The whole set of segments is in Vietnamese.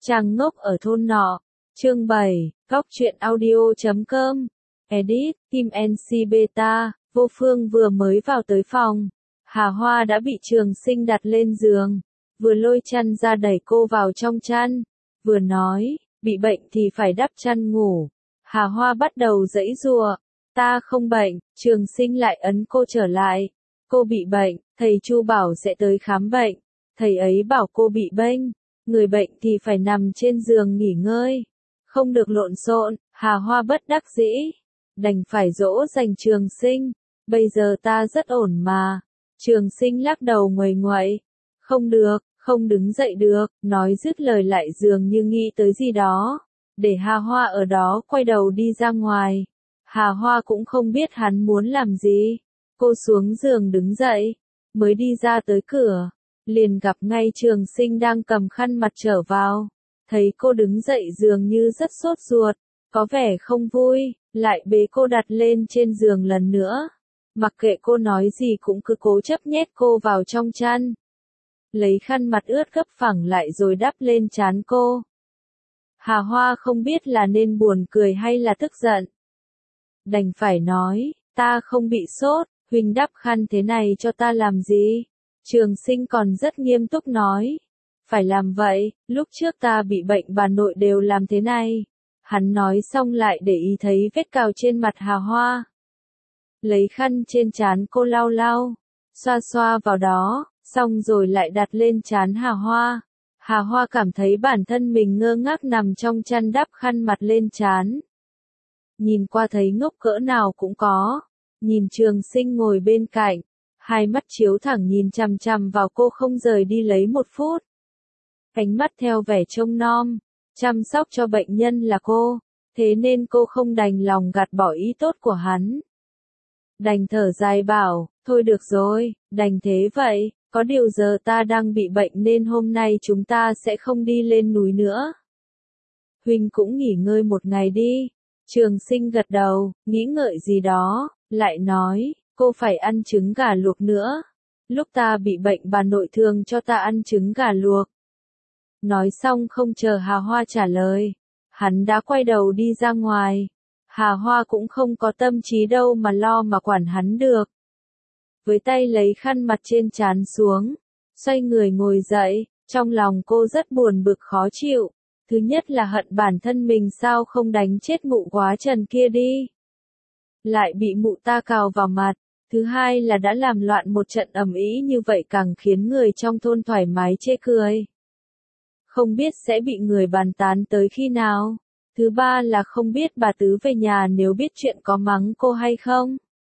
Chàng ngốc ở thôn nọ. Chương 7, Góc truyện audio.com. Edit, Kim NC Beta. Vô Phương vừa mới vào tới phòng. Hà Hoa đã bị Trường Sinh đặt lên giường. Vừa lôi chăn ra đẩy cô vào trong chăn. Vừa nói, bị bệnh thì phải đắp chăn ngủ. Hà Hoa bắt đầu giãy giụa. Ta không bệnh. Trường Sinh lại ấn cô trở lại. Cô bị bệnh, thầy Chu bảo sẽ tới khám bệnh. Thầy ấy bảo cô bị bênh. Người bệnh thì phải nằm trên giường nghỉ ngơi. Không được lộn xộn. Hà Hoa bất đắc dĩ. Đành phải dỗ dành Trường Sinh. Bây giờ ta rất ổn mà. Trường Sinh lắc đầu nguầy nguậy. Không được, không đứng dậy được. Nói dứt lời lại dường như nghĩ tới gì đó. Để Hà Hoa ở đó quay đầu đi ra ngoài. Hà Hoa cũng không biết hắn muốn làm gì. Cô xuống giường đứng dậy. Mới đi ra tới cửa. Liền gặp ngay Trường Sinh đang cầm khăn mặt trở vào. Thấy cô đứng dậy dường như rất sốt ruột. Có vẻ không vui. Lại bế cô đặt lên trên giường lần nữa. Mặc kệ cô nói gì cũng cứ cố chấp nhét cô vào trong chăn. Lấy khăn mặt ướt gấp phẳng lại rồi đắp lên trán cô. Hà Hoa không biết là nên buồn cười hay là tức giận. Đành phải nói, ta không bị sốt, huynh đắp khăn thế này cho ta làm gì? Trường Sinh còn rất nghiêm túc nói. Phải làm vậy, lúc trước ta bị bệnh bà nội đều làm thế này. Hắn nói xong lại để ý thấy vết cào trên mặt Hà Hoa. Lấy khăn trên trán cô lau lau, xoa xoa vào đó, xong rồi lại đặt lên trán Hà Hoa. Hà Hoa cảm thấy bản thân mình ngơ ngác nằm trong chăn đắp khăn mặt lên trán. Nhìn qua thấy ngốc cỡ nào cũng có. Nhìn Trường Sinh ngồi bên cạnh, hai mắt chiếu thẳng nhìn chằm chằm vào cô không rời đi lấy một phút. Ánh mắt theo vẻ trông nom, chăm sóc cho bệnh nhân là cô, thế nên cô không đành lòng gạt bỏ ý tốt của hắn. Đành thở dài bảo, thôi được rồi, đành thế vậy, có điều giờ ta đang bị bệnh nên hôm nay chúng ta sẽ không đi lên núi nữa. Huynh cũng nghỉ ngơi một ngày đi. Trường Sinh gật đầu, nghĩ ngợi gì đó, lại nói, cô phải ăn trứng gà luộc nữa. Lúc ta bị bệnh bà nội thường cho ta ăn trứng gà luộc. Nói xong không chờ Hà Hoa trả lời. Hắn đã quay đầu đi ra ngoài. Hà Hoa cũng không có tâm trí đâu mà lo mà quản hắn được. Với tay lấy khăn mặt trên trán xuống. Xoay người ngồi dậy. Trong lòng cô rất buồn bực khó chịu. Thứ nhất là hận bản thân mình sao không đánh chết mụ quá trần kia đi. Lại bị mụ ta cào vào mặt. Thứ hai là đã làm loạn một trận ầm ĩ như vậy càng khiến người trong thôn thoải mái chê cười. Không biết sẽ bị người bàn tán tới khi nào. Thứ ba là không biết bà Tứ về nhà nếu biết chuyện có mắng cô hay không.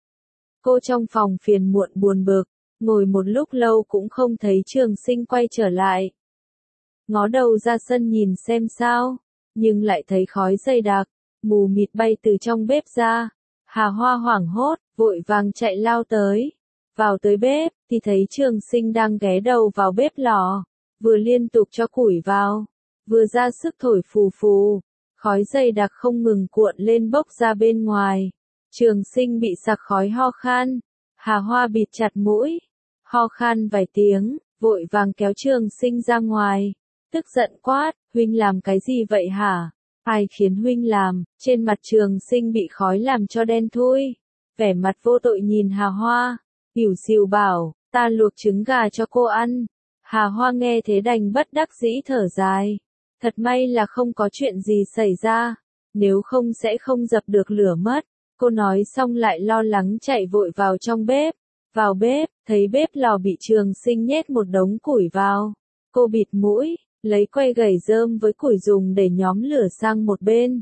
Cô trong phòng phiền muộn buồn bực, ngồi một lúc lâu cũng không thấy Trường Sinh quay trở lại. Ngó đầu ra sân nhìn xem sao, nhưng lại thấy khói dày đặc, mù mịt bay từ trong bếp ra. Hà Hoa hoảng hốt, vội vàng chạy lao tới. Vào tới bếp, thì thấy Trường Sinh đang ghé đầu vào bếp lò, vừa liên tục cho củi vào, vừa ra sức thổi phù phù. Khói dày đặc không ngừng cuộn lên bốc ra bên ngoài. Trường Sinh bị sặc khói ho khan. Hà Hoa bịt chặt mũi, ho khan vài tiếng, vội vàng kéo Trường Sinh ra ngoài. Tức giận quát, huynh làm cái gì vậy hả? Ai khiến huynh làm? Trên mặt Trường Sinh bị khói làm cho đen thui. Vẻ mặt vô tội nhìn Hà Hoa, ỉu xìu bảo, ta luộc trứng gà cho cô ăn. Hà Hoa nghe thế đành bất đắc dĩ thở dài. Thật may là không có chuyện gì xảy ra, nếu không sẽ không dập được lửa mất. Cô nói xong lại lo lắng chạy vội vào trong bếp. Vào bếp, thấy bếp lò bị Trường Sinh nhét một đống củi vào. Cô bịt mũi, lấy que gẩy rơm với củi dùng để nhóm lửa sang một bên.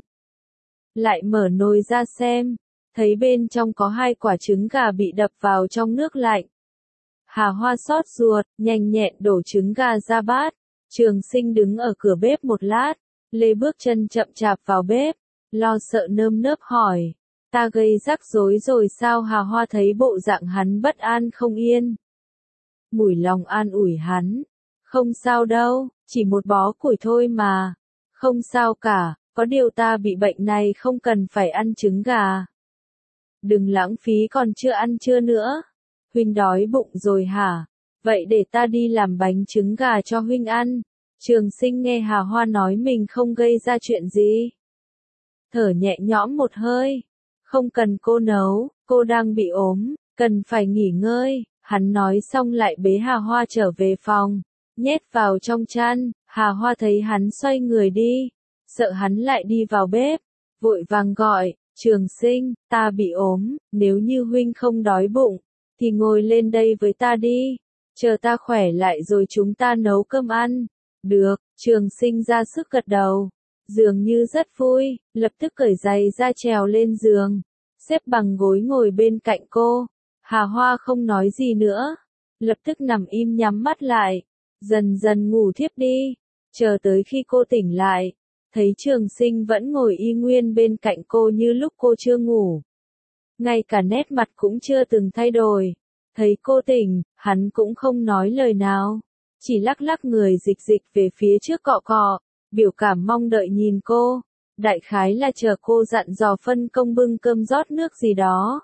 Lại mở nồi ra xem, thấy bên trong có 2 quả trứng gà bị đập vào trong nước lạnh. Hà Hoa xót ruột, nhanh nhẹn đổ trứng gà ra bát. Trường Sinh đứng ở cửa bếp một lát, lê bước chân chậm chạp vào bếp, lo sợ nơm nớp hỏi, ta gây rắc rối rồi sao? Hà Hoa thấy bộ dạng hắn bất an không yên. Mủi lòng an ủi hắn, không sao đâu, chỉ một bó củi thôi mà, không sao cả, có điều ta bị bệnh này không cần phải ăn trứng gà. Đừng lãng phí còn chưa ăn trưa nữa. Huynh đói bụng rồi hả? Vậy để ta đi làm bánh trứng gà cho huynh ăn. Trường Sinh nghe Hà Hoa nói mình không gây ra chuyện gì. Thở nhẹ nhõm một hơi. Không cần cô nấu, cô đang bị ốm, cần phải nghỉ ngơi. Hắn nói xong lại bế Hà Hoa trở về phòng, nhét vào trong chăn. Hà Hoa thấy hắn xoay người đi, sợ hắn lại đi vào bếp, vội vàng gọi, Trường Sinh, ta bị ốm, nếu như huynh không đói bụng, thì ngồi lên đây với ta đi, chờ ta khỏe lại rồi chúng ta nấu cơm ăn. Được, Trường Sinh ra sức gật đầu, dường như rất vui, lập tức cởi giày ra trèo lên giường, xếp bằng gối ngồi bên cạnh cô. Hà Hoa không nói gì nữa, lập tức nằm im nhắm mắt lại, dần dần ngủ thiếp đi, chờ tới khi cô tỉnh lại, thấy Trường Sinh vẫn ngồi y nguyên bên cạnh cô như lúc cô chưa ngủ. Ngay cả nét mặt cũng chưa từng thay đổi. Thấy cô tỉnh, hắn cũng không nói lời nào, chỉ lắc lắc người dịch dịch về phía trước cọ cọ, biểu cảm mong đợi nhìn cô, đại khái là chờ cô dặn dò phân công bưng cơm rót nước gì đó.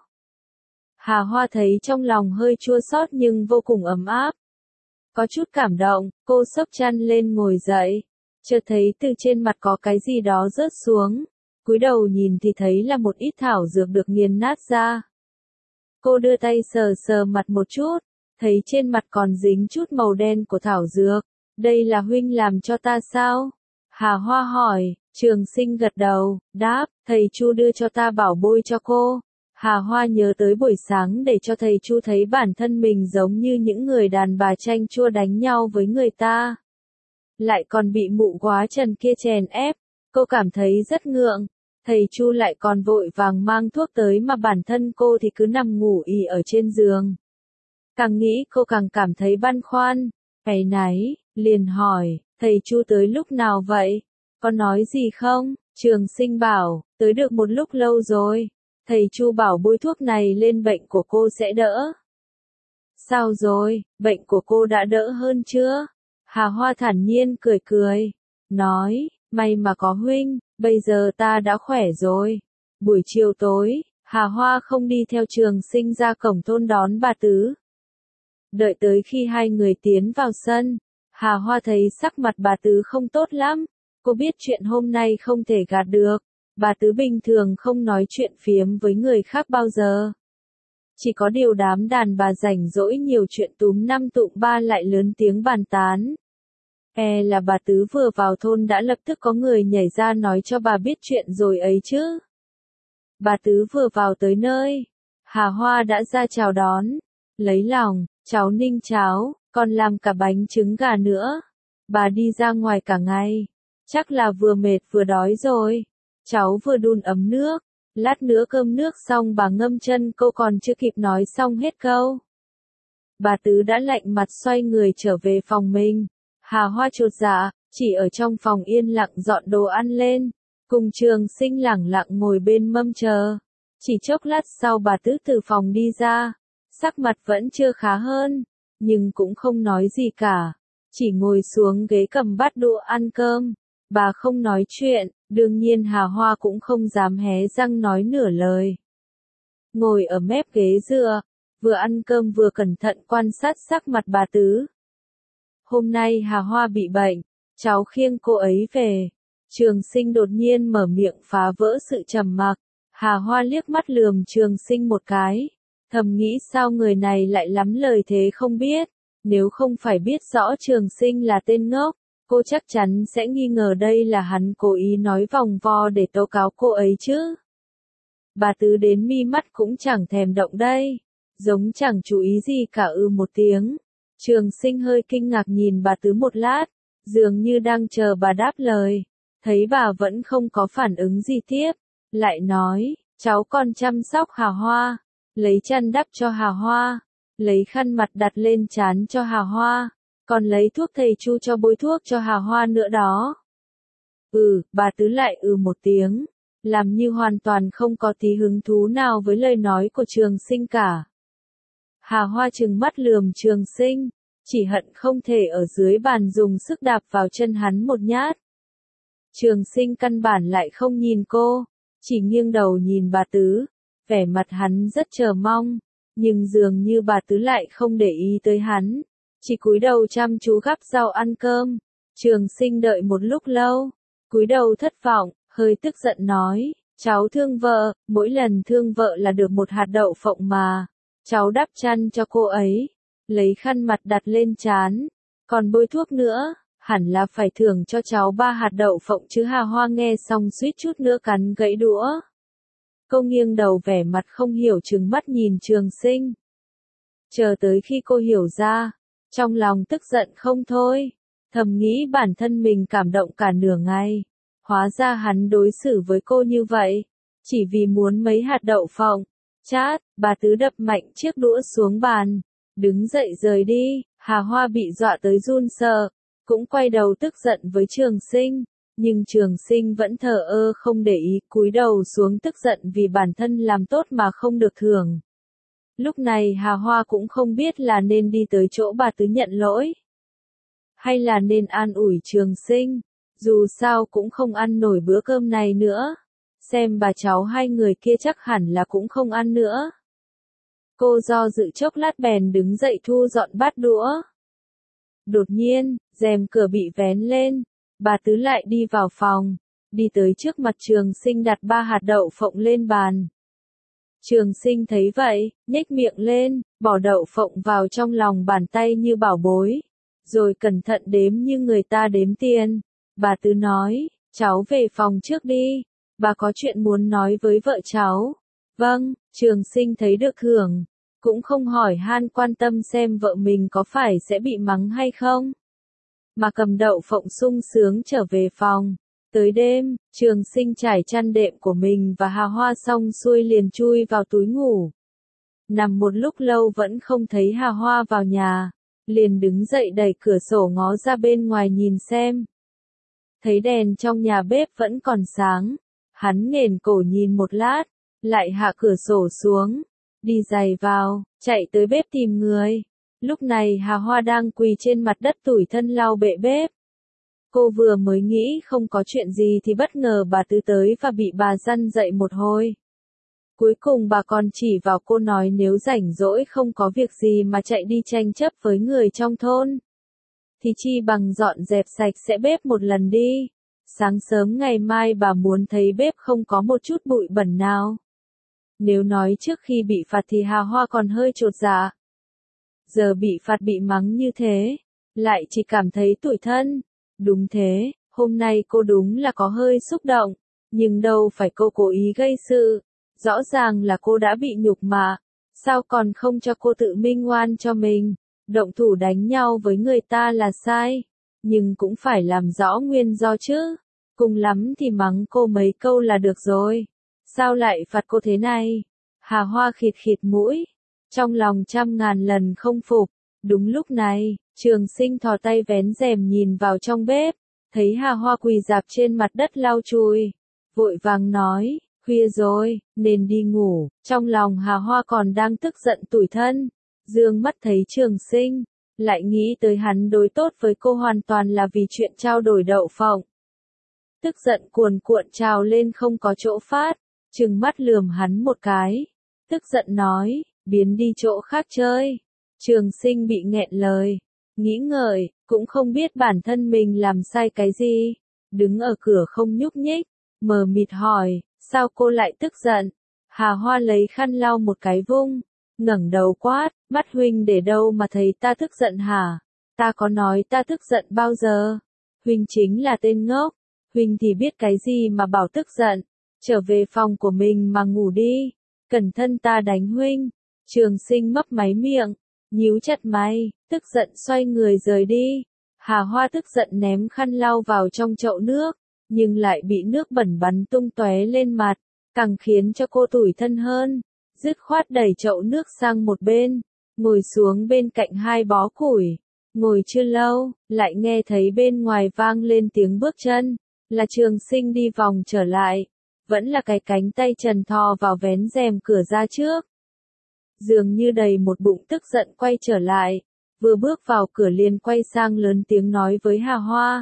Hà Hoa thấy trong lòng hơi chua xót nhưng vô cùng ấm áp. Có chút cảm động, cô xốc chăn lên ngồi dậy, chợt thấy từ trên mặt có cái gì đó rớt xuống, cúi đầu nhìn thì thấy là một ít thảo dược được nghiền nát ra. Cô đưa tay sờ sờ mặt một chút, thấy trên mặt còn dính chút màu đen của thảo dược. Đây là huynh làm cho ta sao? Hà Hoa hỏi. Trường Sinh gật đầu, đáp, thầy Chu đưa cho ta bảo bôi cho cô. Hà Hoa nhớ tới buổi sáng để cho thầy Chu thấy bản thân mình giống như những người đàn bà chanh chua đánh nhau với người ta. Lại còn bị mụ quá trần kia chèn ép, cô cảm thấy rất ngượng. Thầy Chu lại còn vội vàng mang thuốc tới mà bản thân cô thì cứ nằm ngủ ì ở trên giường. Càng nghĩ cô càng cảm thấy băn khoăn, áy náy, liền hỏi, thầy Chu tới lúc nào vậy? Có nói gì không? Trường Sinh bảo, tới được một lúc lâu rồi. Thầy Chu bảo bôi thuốc này lên bệnh của cô sẽ đỡ. Sao rồi, bệnh của cô đã đỡ hơn chưa? Hà Hoa thản nhiên cười cười, nói, may mà có huynh, bây giờ ta đã khỏe rồi. Buổi chiều tối, Hà Hoa không đi theo Trường Sinh ra cổng thôn đón bà Tứ. Đợi tới khi hai người tiến vào sân, Hà Hoa thấy sắc mặt bà Tứ không tốt lắm. Cô biết chuyện hôm nay không thể gạt được. Bà Tứ bình thường không nói chuyện phiếm với người khác bao giờ. Chỉ có điều đám đàn bà rảnh rỗi nhiều chuyện túm năm tụm ba lại lớn tiếng bàn tán. Là bà Tứ vừa vào thôn đã lập tức có người nhảy ra nói cho bà biết chuyện rồi ấy chứ. Bà Tứ vừa vào tới nơi, Hà Hoa đã ra chào đón, lấy lòng, cháu ninh cháo, còn làm cả bánh trứng gà nữa. Bà đi ra ngoài cả ngày, chắc là vừa mệt vừa đói rồi. Cháu vừa đun ấm nước, lát nữa cơm nước xong bà ngâm chân, cô còn chưa kịp nói xong hết câu. Bà Tứ đã lạnh mặt xoay người trở về phòng mình. Hà Hoa chột dạ, chỉ ở trong phòng yên lặng dọn đồ ăn lên, cùng Trường Sinh lẳng lặng ngồi bên mâm chờ. Chỉ chốc lát sau bà Tứ từ phòng đi ra, sắc mặt vẫn chưa khá hơn, nhưng cũng không nói gì cả, chỉ ngồi xuống ghế cầm bát đũa ăn cơm. Bà không nói chuyện, đương nhiên Hà Hoa cũng không dám hé răng nói nửa lời. Ngồi ở mép ghế dựa, vừa ăn cơm vừa cẩn thận quan sát sắc mặt bà Tứ. Hôm nay Hà Hoa bị bệnh, cháu khiêng cô ấy về. Trường Sinh đột nhiên mở miệng phá vỡ sự trầm mặc. Hà Hoa liếc mắt lườm Trường Sinh một cái, thầm nghĩ sao người này lại lắm lời thế không biết. Nếu không phải biết rõ Trường Sinh là tên ngốc, cô chắc chắn sẽ nghi ngờ đây là hắn cố ý nói vòng vo để tố cáo cô ấy chứ. Bà Tứ đến mi mắt cũng chẳng thèm động đây, giống chẳng chú ý gì cả, một tiếng. Trường Sinh hơi kinh ngạc nhìn bà Tứ một lát, dường như đang chờ bà đáp lời. Thấy bà vẫn không có phản ứng gì tiếp, lại nói, cháu còn chăm sóc Hà Hoa, lấy chăn đắp cho Hà Hoa, lấy khăn mặt đặt lên trán cho Hà Hoa, còn lấy thuốc thầy Chu cho bôi thuốc cho Hà Hoa nữa đó. Bà Tứ lại một tiếng, làm như hoàn toàn không có tí hứng thú nào với lời nói của Trường Sinh cả. Hà Hoa trừng mắt lườm Trường Sinh, chỉ hận không thể ở dưới bàn dùng sức đạp vào chân hắn một nhát. Trường Sinh căn bản lại không nhìn cô, chỉ nghiêng đầu nhìn bà Tứ, vẻ mặt hắn rất chờ mong, nhưng dường như bà Tứ lại không để ý tới hắn, chỉ cúi đầu chăm chú gắp rau ăn cơm. Trường Sinh đợi một lúc lâu, cúi đầu thất vọng, hơi tức giận nói, cháu thương vợ, mỗi lần thương vợ là được một hạt đậu phộng mà. Cháu đắp chăn cho cô ấy, lấy khăn mặt đặt lên trán, còn bôi thuốc nữa, hẳn là phải thưởng cho cháu 3 hạt đậu phộng chứ. Hà Hoa nghe xong suýt chút nữa cắn gãy đũa. Cô nghiêng đầu vẻ mặt không hiểu trừng mắt nhìn Trường Sinh. Chờ tới khi cô hiểu ra, trong lòng tức giận không thôi, thầm nghĩ bản thân mình cảm động cả nửa ngày. Hóa ra hắn đối xử với cô như vậy, chỉ vì muốn mấy hạt đậu phộng. Chát, bà Tứ đập mạnh chiếc đũa xuống bàn, đứng dậy rời đi. Hà Hoa bị dọa tới run sợ, cũng quay đầu tức giận với Trường Sinh, nhưng Trường Sinh vẫn thờ ơ không để ý, cúi đầu xuống tức giận vì bản thân làm tốt mà không được thưởng. Lúc này Hà Hoa cũng không biết là nên đi tới chỗ bà Tứ nhận lỗi, hay là nên an ủi Trường Sinh, dù sao cũng không ăn nổi bữa cơm này nữa. Xem bà cháu hai người kia chắc hẳn là cũng không ăn nữa. Cô do dự chốc lát bèn đứng dậy thu dọn bát đũa. Đột nhiên, rèm cửa bị vén lên, bà Tứ lại đi vào phòng, đi tới trước mặt Trường Sinh đặt 3 hạt đậu phộng lên bàn. Trường Sinh thấy vậy, nhếch miệng lên, bỏ đậu phộng vào trong lòng bàn tay như bảo bối, rồi cẩn thận đếm như người ta đếm tiền. Bà Tứ nói, cháu về phòng trước đi, bà có chuyện muốn nói với vợ cháu. Vâng, Trường Sinh thấy được thưởng, cũng không hỏi han quan tâm xem vợ mình có phải sẽ bị mắng hay không, mà cầm đậu phộng sung sướng trở về phòng. Tới đêm, Trường Sinh trải chăn đệm của mình và Hà Hoa xong xuôi liền chui vào túi ngủ. Nằm một lúc lâu vẫn không thấy Hà Hoa vào nhà, liền đứng dậy đẩy cửa sổ ngó ra bên ngoài nhìn xem. Thấy đèn trong nhà bếp vẫn còn sáng, hắn nghển cổ nhìn một lát, lại hạ cửa sổ xuống, đi giày vào, chạy tới bếp tìm người. Lúc này Hà Hoa đang quỳ trên mặt đất tủi thân lau bệ bếp. Cô vừa mới nghĩ không có chuyện gì thì bất ngờ bà Tứ tới và bị bà răn dậy một hồi. Cuối cùng bà còn chỉ vào cô nói nếu rảnh rỗi không có việc gì mà chạy đi tranh chấp với người trong thôn, thì chi bằng dọn dẹp sạch sẽ bếp một lần đi. Sáng sớm ngày mai bà muốn thấy bếp không có một chút bụi bẩn nào. Nếu nói trước khi bị phạt thì Hà Hoa còn hơi chột dạ. Giờ bị phạt bị mắng như thế, lại chỉ cảm thấy tủi thân. Đúng thế, hôm nay cô đúng là có hơi xúc động, nhưng đâu phải cô cố ý gây sự. Rõ ràng là cô đã bị nhục mà, sao còn không cho cô tự minh oan cho mình. Động thủ đánh nhau với người ta là sai, nhưng cũng phải làm rõ nguyên do chứ. Cùng lắm thì mắng cô mấy câu là được rồi. Sao lại phạt cô thế này? Hà Hoa khịt khịt mũi, trong lòng trăm ngàn lần không phục. Đúng lúc này, Trường Sinh thò tay vén rèm nhìn vào trong bếp, thấy Hà Hoa quỳ rạp trên mặt đất lau chùi, vội vàng nói, khuya rồi, nên đi ngủ. Trong lòng Hà Hoa còn đang tức giận tủi thân, dương mắt thấy Trường Sinh, lại nghĩ tới hắn đối tốt với cô hoàn toàn là vì chuyện trao đổi đậu phộng. Tức giận cuồn cuộn trào lên không có chỗ phát, trừng mắt lườm hắn một cái, tức giận nói, biến đi chỗ khác chơi. Trường Sinh bị nghẹn lời, nghĩ ngợi, cũng không biết bản thân mình làm sai cái gì, đứng ở cửa không nhúc nhích, mờ mịt hỏi, sao cô lại tức giận? Hà Hoa lấy khăn lau một cái vung, ngẩng đầu quát, mắt huynh để đâu mà thấy ta tức giận hả? Ta có nói ta tức giận bao giờ? Huynh chính là tên ngốc, huynh thì biết cái gì mà bảo tức giận, trở về phòng của mình mà ngủ đi, cẩn thận ta đánh huynh. Trường Sinh mấp máy miệng, nhíu chặt mày, tức giận xoay người rời đi. Hà Hoa tức giận ném khăn lau vào trong chậu nước, nhưng lại bị nước bẩn bắn tung tóe lên mặt, càng khiến cho cô tủi thân hơn. Dứt khoát đẩy chậu nước sang một bên, ngồi xuống bên cạnh hai bó củi. Ngồi chưa lâu, lại nghe thấy bên ngoài vang lên tiếng bước chân, là Trường Sinh đi vòng trở lại, vẫn là cái cánh tay trần thò vào vén rèm cửa ra trước. Dường như đầy một bụng tức giận quay trở lại, vừa bước vào cửa liền quay sang lớn tiếng nói với Hà Hoa.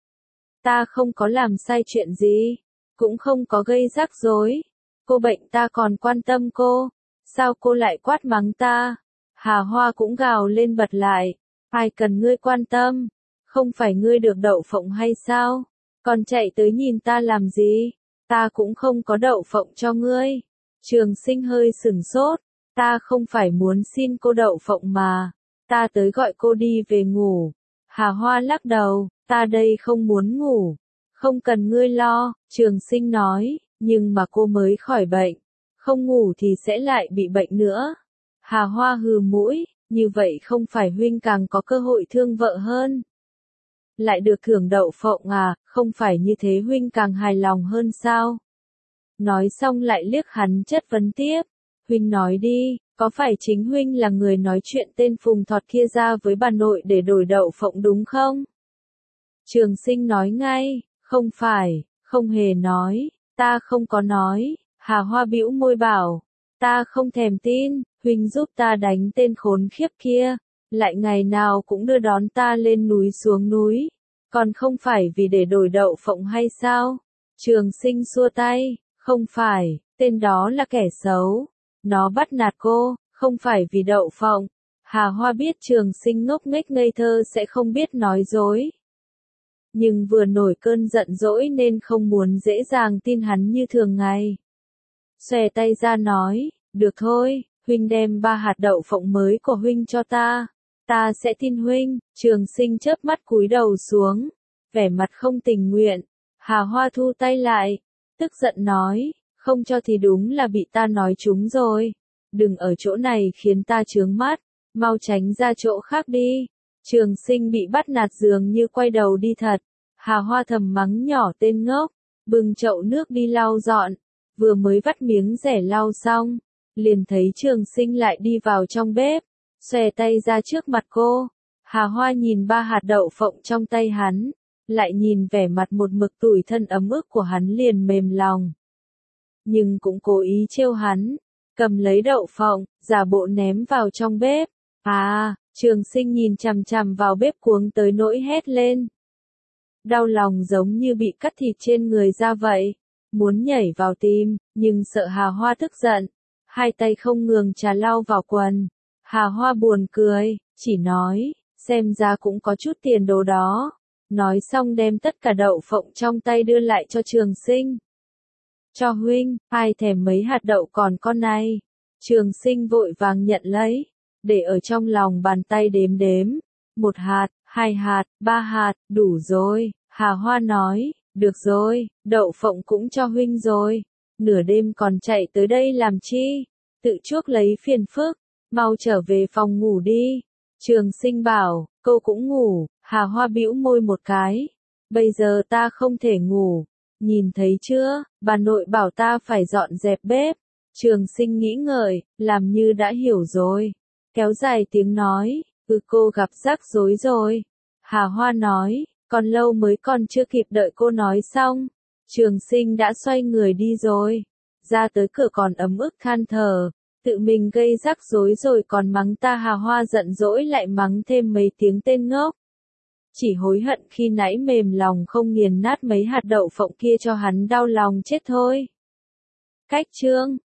Ta không có làm sai chuyện gì, cũng không có gây rắc rối, cô bệnh ta còn quan tâm cô, sao cô lại quát mắng ta? Hà Hoa cũng gào lên bật lại, ai cần ngươi quan tâm, Không phải ngươi được đậu phộng hay sao? Còn chạy tới nhìn ta làm gì? Ta cũng không có đậu phộng cho ngươi. Trường Sinh hơi sửng sốt. Ta không phải muốn xin cô đậu phộng mà. Ta tới gọi cô đi về ngủ. Hà Hoa lắc đầu, ta đây không muốn ngủ. Không cần ngươi lo, Trường Sinh nói, nhưng mà cô mới khỏi bệnh. Không ngủ thì sẽ lại bị bệnh nữa. Hà Hoa hừ mũi, như vậy không phải huynh càng có cơ hội thương vợ hơn. Lại được thưởng đậu phộng à, không phải như thế huynh càng hài lòng hơn sao? Nói xong lại liếc hắn chất vấn tiếp. Huynh nói đi, có phải chính huynh là người nói chuyện tên Phùng Thọt kia ra với bà nội để đổi đậu phộng đúng không? Trường Sinh nói ngay, không phải, không hề nói, ta không có nói. Hà Hoa bĩu môi bảo, ta không thèm tin, huynh giúp ta đánh tên khốn khiếp kia, lại ngày nào cũng đưa đón ta lên núi xuống núi, còn không phải vì để đổi đậu phộng hay sao? Trường Sinh xua tay, không phải, tên đó là kẻ xấu, nó bắt nạt cô, không phải vì đậu phộng. Hà Hoa biết Trường Sinh ngốc nghếch ngây thơ sẽ không biết nói dối. Nhưng vừa nổi cơn giận dỗi nên không muốn dễ dàng tin hắn như thường ngày. Xòe tay ra nói, được thôi, huynh đem 3 hạt đậu phộng mới của huynh cho ta. Ta sẽ tin huynh. Trường Sinh chớp mắt cúi đầu xuống, vẻ mặt không tình nguyện. Hà Hoa thu tay lại, tức giận nói, không cho thì đúng là bị ta nói trúng rồi. Đừng ở chỗ này khiến ta chướng mắt, mau tránh ra chỗ khác đi. Trường Sinh bị bắt nạt dường như quay đầu đi thật. Hà Hoa thầm mắng nhỏ tên ngốc, bưng chậu nước đi lau dọn. Vừa mới vắt miếng rẻ lau xong, liền thấy Trường Sinh lại đi vào trong bếp, xòe tay ra trước mặt cô. Hà Hoa nhìn 3 hạt đậu phộng trong tay hắn, lại nhìn vẻ mặt một mực tủi thân ấm ức của hắn liền mềm lòng. Nhưng cũng cố ý trêu hắn, cầm lấy đậu phộng, giả bộ ném vào trong bếp. À, Trường Sinh nhìn chằm chằm vào bếp cuống tới nỗi hét lên. Đau lòng giống như bị cắt thịt trên người ra vậy. Muốn nhảy vào tim, nhưng sợ Hà Hoa tức giận. Hai tay không ngừng trà lau vào quần. Hà Hoa buồn cười, chỉ nói, xem ra cũng có chút tiền đồ đó. Nói xong đem tất cả đậu phộng trong tay đưa lại cho Trường Sinh. Cho huynh, ai thèm mấy hạt đậu còn con này. Trường Sinh vội vàng nhận lấy, để ở trong lòng bàn tay đếm đếm. 1 hạt, 2 hạt, 3 hạt, đủ rồi. Hà Hoa nói, được rồi, đậu phộng cũng cho huynh rồi. Nửa đêm còn chạy tới đây làm chi? Tự chuốc lấy phiền phức, mau trở về phòng ngủ đi. Trường Sinh bảo, cô cũng ngủ. Hà Hoa bĩu môi một cái. Bây giờ ta không thể ngủ. Nhìn thấy chưa, bà nội bảo ta phải dọn dẹp bếp. Trường Sinh nghĩ ngợi, làm như đã hiểu rồi. Kéo dài tiếng nói, cô gặp rắc rối rồi. Hà Hoa nói, còn lâu mới còn chưa kịp đợi cô nói xong. Trường Sinh đã xoay người đi rồi. Ra tới cửa còn ấm ức than thở. Tự mình gây rắc rối rồi còn mắng ta. Hà Hoa giận dỗi lại mắng thêm mấy tiếng tên ngốc. Chỉ hối hận khi nãy mềm lòng không nghiền nát mấy hạt đậu phộng kia cho hắn đau lòng chết thôi. Cách chương